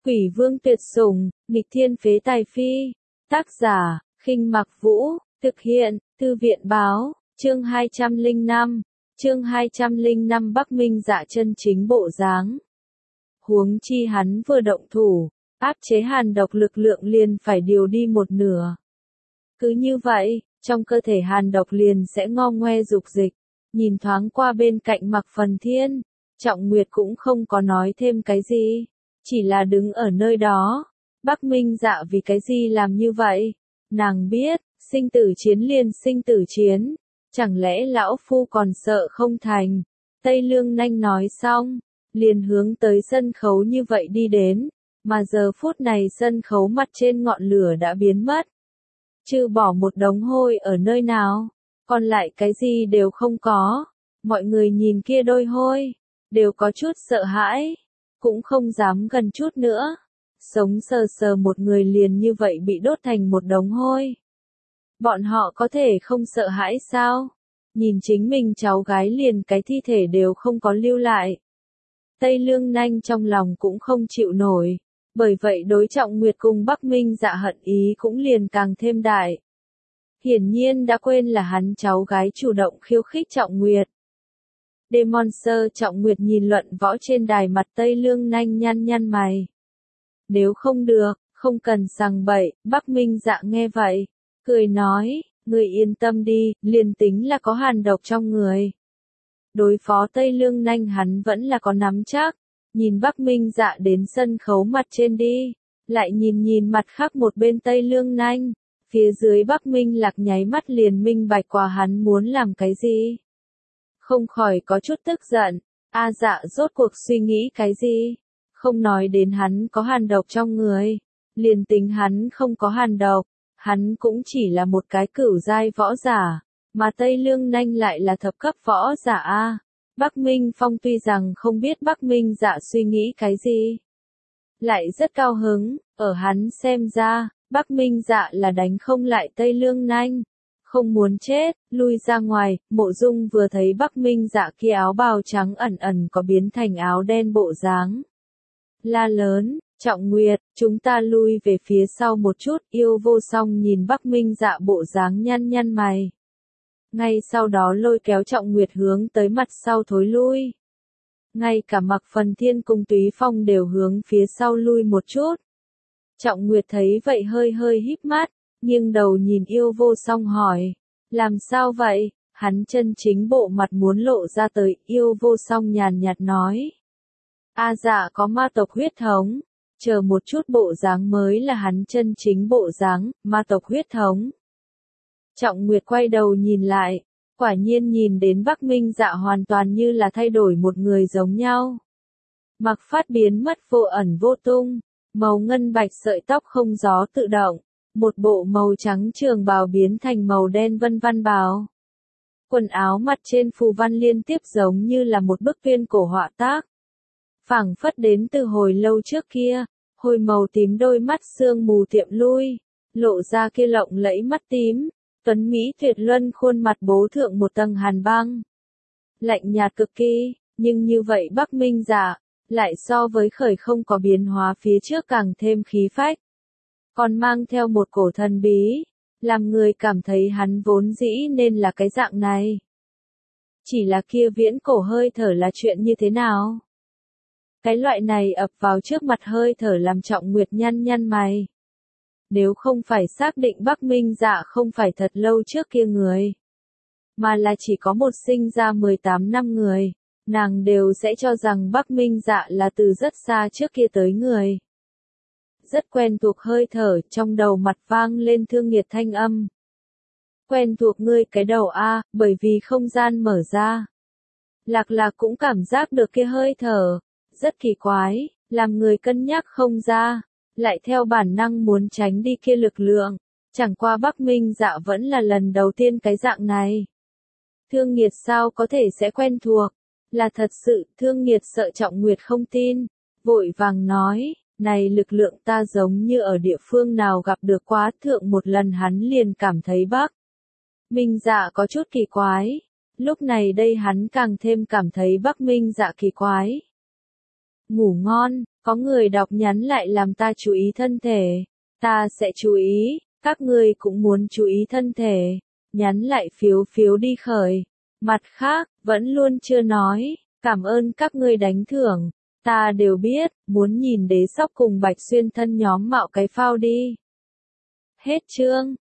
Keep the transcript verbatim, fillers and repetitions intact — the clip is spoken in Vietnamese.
Quỷ vương tuyệt sủng, nghịch thiên phế tài phi. Tác giả, Khinh Mặc Vũ, thực hiện, Thư viện báo, chương hai trăm lẻ năm, chương hai trăm lẻ năm Bắc Minh Dạ chân chính bộ dáng. Huống chi hắn vừa động thủ, áp chế hàn độc lực lượng liền phải điều đi một nửa. Cứ như vậy, trong cơ thể hàn độc liền sẽ ngo ngoe dục dịch. Nhìn thoáng qua bên cạnh Mạc Phần Thiên, Trọng Nguyệt cũng không có nói thêm cái gì, chỉ là đứng ở nơi đó. Bắc Minh Dạ vì cái gì làm như vậy? Nàng biết, sinh tử chiến liền sinh tử chiến, chẳng lẽ lão phu còn sợ không thành? Tây Lương Nanh nói xong, liền hướng tới sân khấu như vậy đi đến, mà giờ phút này sân khấu mặt trên ngọn lửa đã biến mất. Trừ bỏ một đống hôi ở nơi nào, còn lại cái gì đều không có. Mọi người nhìn kia đôi hôi, đều có chút sợ hãi, cũng không dám gần chút nữa. Sống sờ sờ một người liền như vậy bị đốt thành một đống hôi. Bọn họ có thể không sợ hãi sao? Nhìn chính mình cháu gái liền cái thi thể đều không có lưu lại. Tây Lương Nanh trong lòng cũng không chịu nổi, bởi vậy đối Trọng Nguyệt cùng Bắc Minh Dạ hận ý cũng liền càng thêm đại. Hiển nhiên đã quên là hắn cháu gái chủ động khiêu khích Trọng Nguyệt. Demon Sơ Trọng Nguyệt nhìn luận võ trên đài mặt Tây Lương Nanh nhăn nhăn mày. Nếu không được, không cần sằng bậy. Bắc Minh Dạ nghe vậy, cười nói, người yên tâm đi, liền tính là có hàn độc trong người. Đối phó Tây Lương Nanh hắn vẫn là có nắm chắc. Nhìn Bắc Minh Dạ đến sân khấu mặt trên đi, lại nhìn nhìn mặt khác một bên Tây Lương Nanh, phía dưới Bắc Minh Lạc nháy mắt liền minh bạch qua hắn muốn làm cái gì. Không khỏi có chút tức giận, A Dạ rốt cuộc suy nghĩ cái gì? Không nói đến hắn có hàn độc trong người, liền tính hắn không có hàn độc, hắn cũng chỉ là một cái cửu giai võ giả, mà Tây Lương Nanh lại là thập cấp võ giả A. Bắc Minh Phong tuy rằng không biết Bắc Minh Dạ suy nghĩ cái gì, lại rất cao hứng, ở hắn xem ra, Bắc Minh Dạ là đánh không lại Tây Lương Nanh, không muốn chết, lui ra ngoài. Mộ Dung vừa thấy Bắc Minh Dạ kia áo bào trắng ẩn ẩn có biến thành áo đen bộ dáng. La lớn, Trọng Nguyệt, chúng ta lui về phía sau một chút. Yêu Vô Song nhìn Bắc Minh Dạ bộ dáng nhăn nhăn mày. Ngay sau đó lôi kéo Trọng Nguyệt hướng tới mặt sau thối lui. Ngay cả Mạc Phần Thiên cùng Túy Phong đều hướng phía sau lui một chút. Trọng Nguyệt thấy vậy hơi hơi híp mắt, nghiêng đầu nhìn Yêu Vô Song hỏi, làm sao vậy? Hắn chân chính bộ mặt muốn lộ ra tới. Yêu Vô Song nhàn nhạt nói, A Dạ có ma tộc huyết thống, chờ một chút bộ dáng mới là hắn chân chính bộ dáng, ma tộc huyết thống. Trọng Nguyệt quay đầu nhìn lại, quả nhiên nhìn đến Bắc Minh Dạ hoàn toàn như là thay đổi một người giống nhau. Mặc phát biến mất vô ẩn vô tung, màu ngân bạch sợi tóc không gió tự động, một bộ màu trắng trường bào biến thành màu đen vân văn bào. Quần áo mặt trên phù văn liên tiếp giống như là một bức tuyên cổ họa tác. Phảng phất đến từ hồi lâu trước kia, hồi màu tím đôi mắt sương mù tiệm lui, lộ ra kia lộng lẫy mắt tím. Tuấn Mỹ tuyệt luân khuôn mặt bố thượng một tầng hàn băng. Lạnh nhạt cực kỳ, nhưng như vậy Bắc Minh Dạ, lại so với khởi không có biến hóa phía trước càng thêm khí phách. Còn mang theo một cổ thần bí, làm người cảm thấy hắn vốn dĩ nên là cái dạng này. Chỉ là kia viễn cổ hơi thở là chuyện như thế nào? Cái loại này ập vào trước mặt hơi thở làm Trọng Nguyệt nhăn nhăn mày. Nếu không phải xác định Bắc Minh Dạ không phải thật lâu trước kia người, mà là chỉ có một sinh ra mười tám năm người, nàng đều sẽ cho rằng Bắc Minh Dạ là từ rất xa trước kia tới người. Rất quen thuộc hơi thở, trong đầu mặt vang lên thương nghiệt thanh âm. Quen thuộc ngươi cái đầu a, bởi vì không gian mở ra. Lạc Lạc cũng cảm giác được kia hơi thở, rất kỳ quái, làm người cân nhắc không ra. Lại theo bản năng muốn tránh đi kia lực lượng, chẳng qua Bắc Minh Dạ vẫn là lần đầu tiên cái dạng này. Thương Nghiệt sao có thể sẽ quen thuộc, là thật sự. Thương Nghiệt sợ Trọng Nguyệt không tin, vội vàng nói, này lực lượng ta giống như ở địa phương nào gặp được quá. Thượng một lần hắn liền cảm thấy Bắc Minh Dạ có chút kỳ quái, lúc này đây hắn càng thêm cảm thấy Bắc Minh Dạ kỳ quái. Ngủ ngon. Có người đọc nhắn lại làm ta chú ý thân thể. Ta sẽ chú ý, các ngươi cũng muốn chú ý thân thể. Nhắn lại phiếu phiếu đi khởi. Mặt khác, vẫn luôn chưa nói, cảm ơn các ngươi đánh thưởng. Ta đều biết, muốn nhìn đế sóc cùng Bạch Xuyên thân nhóm mạo cái phao đi. Hết chương.